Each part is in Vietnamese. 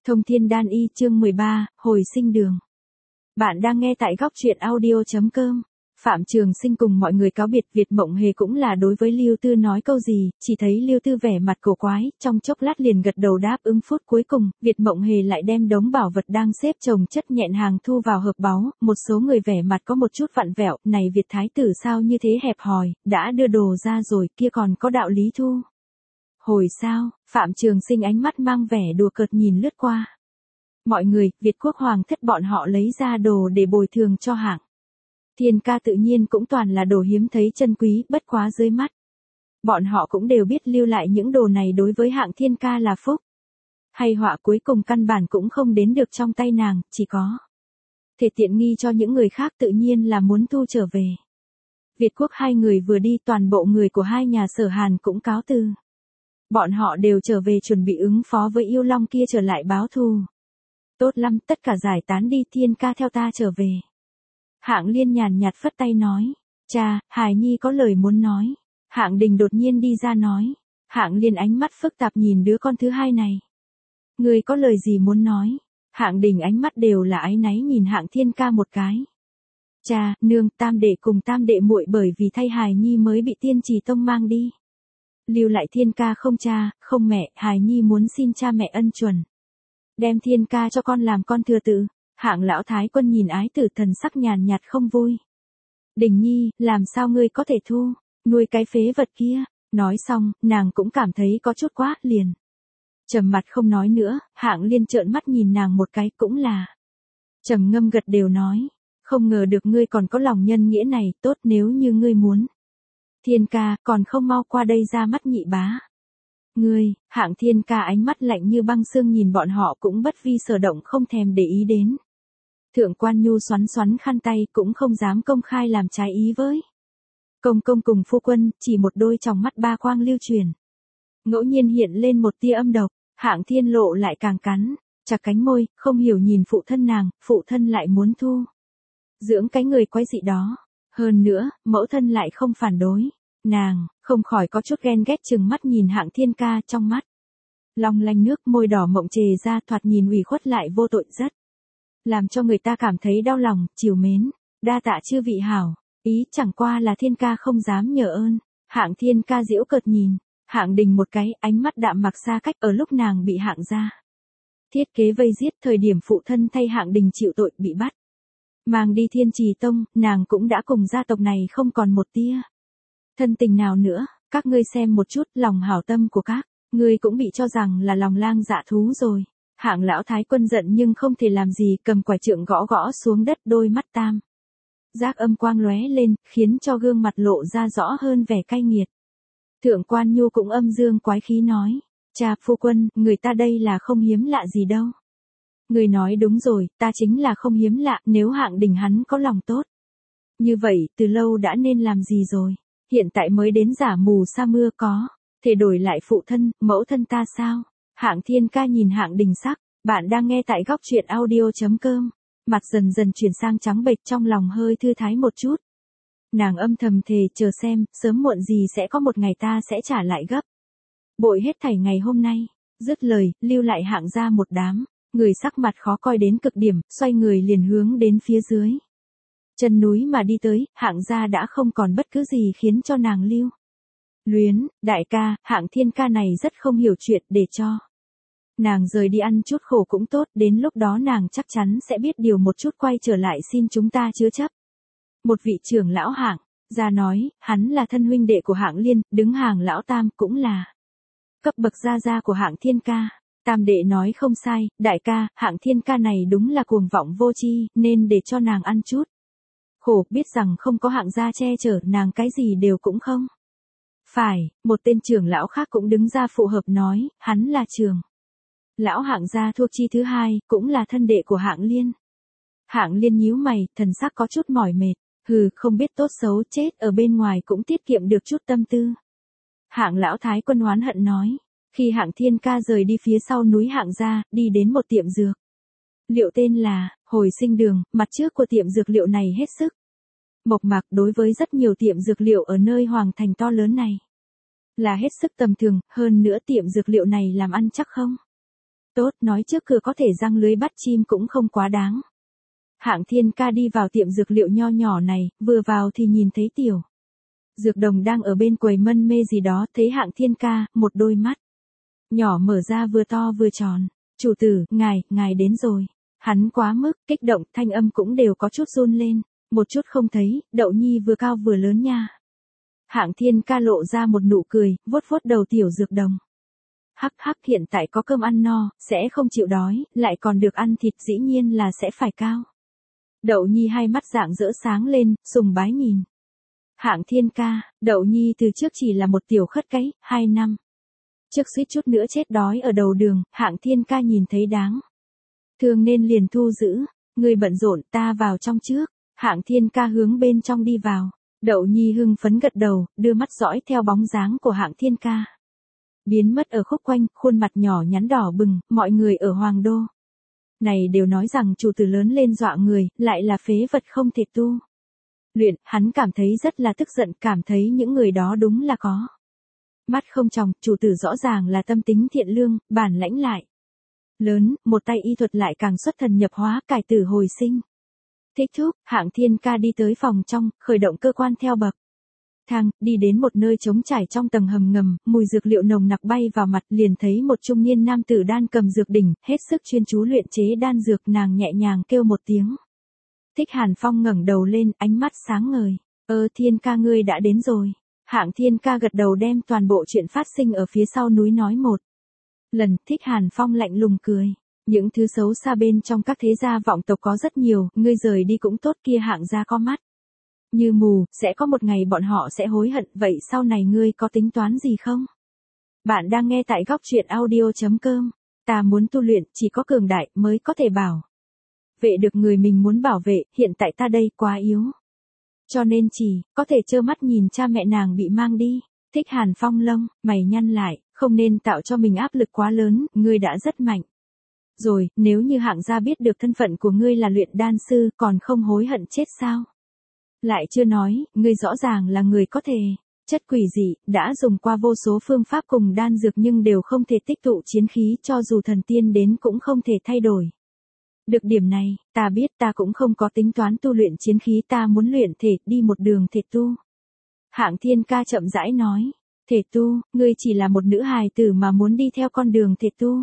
Thông Thiên Đan Y chương 13, Hồi sinh đường. Bạn đang nghe tại góc truyện audio.com. Phạm Trường Sinh cùng mọi người cáo biệt, Việt Mộng Hề cũng là đối với Lưu Tư nói câu gì, chỉ thấy Lưu Tư vẻ mặt cổ quái, trong chốc lát liền gật đầu đáp ứng. Phút cuối cùng, Việt Mộng Hề lại đem đống bảo vật đang xếp chồng chất nhẹn hàng thu vào hộp báu, một số người vẻ mặt có một chút vặn vẹo, này Việt Thái tử sao như thế hẹp hòi, đã đưa đồ ra rồi, kia còn có đạo lý thu. Hồi sao, Phạm Trường Sinh ánh mắt mang vẻ đùa cợt nhìn lướt qua. Mọi người, Việt quốc hoàng thất bọn họ lấy ra đồ để bồi thường cho Hạng Thiên Ca tự nhiên cũng toàn là đồ hiếm thấy chân quý, bất quá dưới mắt. Bọn họ cũng đều biết lưu lại những đồ này đối với Hạng Thiên Ca là phúc. Hay họa cuối cùng căn bản cũng không đến được trong tay nàng, chỉ có thể tiện nghi cho những người khác, tự nhiên là muốn thu trở về. Việt quốc hai người vừa đi, toàn bộ người của hai nhà Sở Hàn cũng cáo từ. Bọn họ đều trở về chuẩn bị ứng phó với yêu long kia trở lại báo thù. Tốt lắm, tất cả giải tán đi, Thiên Ca theo ta trở về. Hạng Liên nhàn nhạt phất tay nói. Cha, Hài Nhi có lời muốn nói. Hạng Đình đột nhiên đi ra nói. Hạng Liên ánh mắt phức tạp nhìn đứa con thứ hai này. Người có lời gì muốn nói? Hạng Đình ánh mắt đều là áy náy nhìn Hạng Thiên Ca một cái. Cha, nương, tam đệ cùng tam đệ muội bởi vì thay Hài Nhi mới bị Tiên Trì Tông mang đi. Lưu lại Thiên Ca không cha, không mẹ, Hài Nhi muốn xin cha mẹ ân chuẩn. Đem Thiên Ca cho con làm con thừa tự. Hạng lão thái quân nhìn ái tử, thần sắc nhàn nhạt không vui. Đình Nhi, làm sao ngươi có thể thu, nuôi cái phế vật kia. Nói xong, nàng cũng cảm thấy có chút quá, liền trầm mặt không nói nữa. Hạng Liên trợn mắt nhìn nàng một cái, cũng là trầm ngâm gật đều nói. Không ngờ được ngươi còn có lòng nhân nghĩa này, tốt, nếu như ngươi muốn Thiên Ca, còn không mau qua đây ra mắt nhị bá. Ngươi, Hạng Thiên Ca ánh mắt lạnh như băng xương nhìn bọn họ, cũng bất vi sở động, không thèm để ý đến. Thượng Quan Nhu xoắn xoắn khăn tay, cũng không dám công khai làm trái ý với công công cùng phu quân, chỉ một đôi tròng mắt ba quang lưu truyền. Ngẫu nhiên hiện lên một tia âm độc. Hạng Thiên Lộ lại càng cắn chặt cánh môi, không hiểu nhìn phụ thân nàng, phụ thân lại muốn thu dưỡng cái người quái dị đó. Hơn nữa, mẫu thân lại không phản đối. Nàng không khỏi có chút ghen ghét, chừng mắt nhìn Hạng Thiên Ca, trong mắt long lanh nước, môi đỏ mộng chề ra, thoạt nhìn ủy khuất lại vô tội, rất làm cho người ta cảm thấy đau lòng, trìu mến. Đa tạ chư vị hảo ý, chẳng qua là Thiên Ca không dám nhờ ơn. Hạng Thiên Ca giễu cợt nhìn Hạng Đình một cái, ánh mắt đạm mạc xa cách. Ở lúc nàng bị Hạng gia thiết kế vây giết, thời điểm phụ thân thay Hạng Đình chịu tội bị bắt mang đi Thiên Trì Tông, nàng cũng đã cùng gia tộc này không còn một tia thân tình nào nữa. Các ngươi xem một chút, lòng hảo tâm của các ngươi cũng bị cho rằng là lòng lang dạ thú rồi. Hạng lão thái quân giận nhưng không thể làm gì, cầm quải trượng gõ gõ xuống đất, đôi mắt tam giác âm quang lóe lên, khiến cho gương mặt lộ ra rõ hơn vẻ cay nghiệt. Thượng Quan Nhu cũng âm dương quái khí nói. Cha, phu quân, người ta đây là không hiếm lạ gì đâu. Người nói đúng rồi, ta chính là không hiếm lạ, nếu Hạng Đình hắn có lòng tốt như vậy, từ lâu đã nên làm gì rồi. Hiện tại mới đến giả mù sa mưa, có thể đổi lại phụ thân, mẫu thân ta sao? Hạng Thiên Ca nhìn Hạng Đình sắc. Bạn đang nghe tại góc truyện audio.com. Mặt dần dần chuyển sang trắng bệch, trong lòng hơi thư thái một chút. Nàng âm thầm thề, chờ xem, sớm muộn gì sẽ có một ngày ta sẽ trả lại gấp bội hết thảy ngày hôm nay. Dứt lời, lưu lại Hạng gia một đám người sắc mặt khó coi đến cực điểm, xoay người liền hướng đến phía dưới chân núi mà đi tới. Hạng gia đã không còn bất cứ gì khiến cho nàng lưu luyến. Đại ca, Hạng Thiên Ca này rất không hiểu chuyện, để cho nàng rời đi ăn chút khổ cũng tốt, đến lúc đó nàng chắc chắn sẽ biết điều một chút, quay trở lại xin chúng ta chứa chấp. Một vị trưởng lão Hạng gia nói, hắn là thân huynh đệ của Hạng Liên, đứng hàng lão tam, cũng là cấp bậc gia gia của Hạng Thiên Ca. Tam đệ nói không sai, đại ca, Hạng Thiên Ca này đúng là cuồng vọng vô tri, nên để cho nàng ăn chút khổ, biết rằng không có Hạng gia che chở, nàng cái gì đều cũng không phải. Một tên trưởng lão khác cũng đứng ra phù hợp nói, hắn là trưởng lão Hạng gia thuộc chi thứ hai, cũng là thân đệ của Hạng Liên. Hạng Liên nhíu mày, thần sắc có chút mỏi mệt. Hừ, không biết tốt xấu, chết ở bên ngoài cũng tiết kiệm được chút tâm tư. Hạng lão thái quân oán hận nói. Khi Hạng Thiên Ca rời đi phía sau núi Hạng gia, đi đến một tiệm dược liệu tên là Hồi sinh đường. Mặt trước của tiệm dược liệu này hết sức mộc mạc, đối với rất nhiều tiệm dược liệu ở nơi hoàng thành to lớn này là hết sức tầm thường. Hơn nữa tiệm dược liệu này làm ăn chắc không Tốt, nói trước cửa có thể giăng lưới bắt chim cũng không quá đáng. Hạng Thiên Ca đi vào tiệm dược liệu nho nhỏ này, vừa vào thì nhìn thấy Tiểu Dược Đồng đang ở bên quầy mân mê gì đó, thấy Hạng Thiên Ca, một đôi mắt nhỏ mở ra vừa to vừa tròn. Chủ tử, ngài đến rồi. Hắn quá mức, kích động, thanh âm cũng đều có chút run lên. Một chút không thấy, Đậu Nhi vừa cao vừa lớn nha. Hạng Thiên Ca lộ ra một nụ cười, vuốt vuốt đầu Tiểu Dược Đồng. Hắc hắc, hiện tại có cơm ăn no, sẽ không chịu đói, lại còn được ăn thịt, dĩ nhiên là sẽ phải cao. Đậu Nhi hai mắt rạng rỡ sáng lên, sùng bái nhìn. Hạng Thiên Ca, Đậu Nhi từ trước chỉ là một tiểu khất cái, 2 năm trước suýt chút nữa chết đói ở đầu đường, Hạng Thiên Ca nhìn thấy đáng thương nên liền thu giữ. Người bận rộn, ta vào trong trước. Hạng Thiên Ca hướng bên trong đi vào. Đậu Nhi hưng phấn gật đầu, đưa mắt dõi theo bóng dáng của Hạng Thiên Ca. Biến mất ở khúc quanh, khuôn mặt nhỏ nhắn đỏ bừng, mọi người ở Hoàng Đô này đều nói rằng chủ tử lớn lên dọa người, lại là phế vật không thể tu luyện. Hắn cảm thấy rất là tức giận, cảm thấy những người đó đúng là có mắt không tròng. Chủ tử rõ ràng là tâm tính thiện lương, bản lãnh lại lớn, một tay y thuật lại càng xuất thần nhập hóa, cải tử hồi sinh. Thích thúc, Hạng Thiên Ca đi tới phòng trong, khởi động cơ quan theo bậc thang, đi đến một nơi trống trải trong tầng hầm ngầm, mùi dược liệu nồng nặc bay vào mặt, liền thấy một trung niên nam tử đan cầm dược đỉnh, hết sức chuyên chú luyện chế đan dược. Nàng nhẹ nhàng kêu một tiếng. Thích Hàn Phong ngẩng đầu lên, ánh mắt sáng ngời. Thiên Ca ngươi đã đến rồi. Hạng Thiên Ca gật đầu, đem toàn bộ chuyện phát sinh ở phía sau núi nói một lần. Thích Hàn Phong lạnh lùng cười. Những thứ xấu xa bên trong các thế gia vọng tộc có rất nhiều, ngươi rời đi cũng tốt, kia Hạng gia có mắt như mù, sẽ có một ngày bọn họ sẽ hối hận, vậy sau này ngươi có tính toán gì không? Bạn đang nghe tại góc truyện audio.com. Ta muốn tu luyện, chỉ có cường đại mới có thể bảo vệ được người mình muốn bảo vệ, hiện tại ta đây quá yếu. Cho nên chỉ có thể trơ mắt nhìn cha mẹ nàng bị mang đi. Thích Hàn Phong lông mày nhăn lại, không nên tạo cho mình áp lực quá lớn, ngươi đã rất mạnh rồi, nếu như Hạng gia biết được thân phận của ngươi là luyện đan sư, còn không hối hận chết sao? Lại chưa nói, ngươi rõ ràng là người có thể chất quỷ dị, đã dùng qua vô số phương pháp cùng đan dược nhưng đều không thể tích tụ chiến khí, cho dù thần tiên đến cũng không thể thay đổi được điểm này. Ta biết, ta cũng không có tính toán tu luyện chiến khí, ta muốn luyện thể, đi một đường thể tu. Hạng Thiên Ca chậm rãi nói. Thể tu, ngươi chỉ là một nữ hài tử mà muốn đi theo con đường thể tu.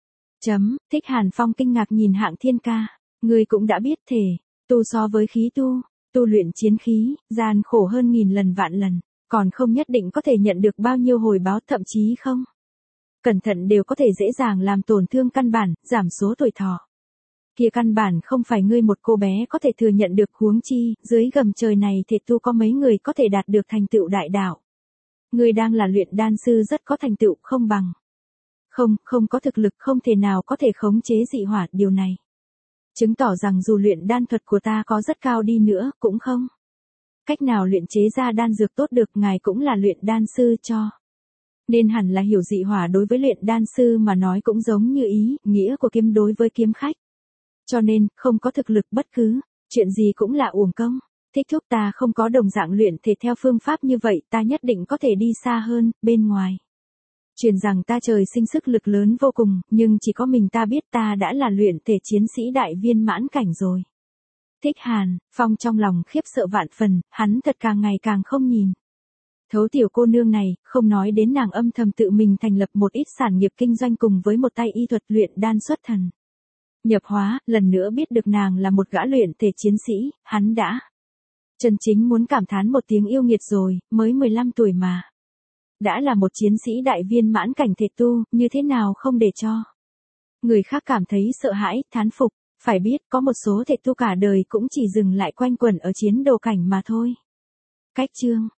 Thích Hàn Phong kinh ngạc nhìn Hạng Thiên Ca. Ngươi cũng đã biết thể tu so với khí tu luyện chiến khí, gian khổ hơn nghìn lần vạn lần, còn không nhất định có thể nhận được bao nhiêu hồi báo, thậm chí không cẩn thận đều có thể dễ dàng làm tổn thương căn bản, giảm số tuổi thọ. Kia căn bản không phải ngươi một cô bé có thể thừa nhận được, huống chi, dưới gầm trời này thể tu có mấy người có thể đạt được thành tựu đại đạo. Ngươi đang là luyện đan sư rất có thành tựu, không bằng. Không có thực lực, không thể nào có thể khống chế dị hỏa, điều này chứng tỏ rằng dù luyện đan thuật của ta có rất cao đi nữa, cũng không cách nào luyện chế ra đan dược tốt được. Ngài cũng là luyện đan sư cho nên hẳn là hiểu dị hỏa đối với luyện đan sư mà nói cũng giống như ý nghĩa của kiếm đối với kiếm khách. Cho nên, không có thực lực bất cứ chuyện gì cũng là uổng công. Thích thúc, ta không có đồng dạng luyện thể theo phương pháp như vậy, ta nhất định có thể đi xa hơn. Bên ngoài truyền rằng ta trời sinh sức lực lớn vô cùng, nhưng chỉ có mình ta biết ta đã là luyện thể chiến sĩ đại viên mãn cảnh rồi. Thích Hàn Phong trong lòng khiếp sợ vạn phần, hắn thật càng ngày càng không nhìn thấu tiểu cô nương này, không nói đến nàng âm thầm tự mình thành lập một ít sản nghiệp kinh doanh cùng với một tay y thuật luyện đan xuất thần nhập hóa, lần nữa biết được nàng là một gã luyện thể chiến sĩ, hắn đã chân chính muốn cảm thán một tiếng yêu nghiệt rồi, mới 15 tuổi mà đã là một chiến sĩ đại viên mãn cảnh thể tu, như thế nào không để cho người khác cảm thấy sợ hãi, thán phục. Phải biết, có một số thể tu cả đời cũng chỉ dừng lại quanh quẩn ở chiến đồ cảnh mà thôi. Cách chương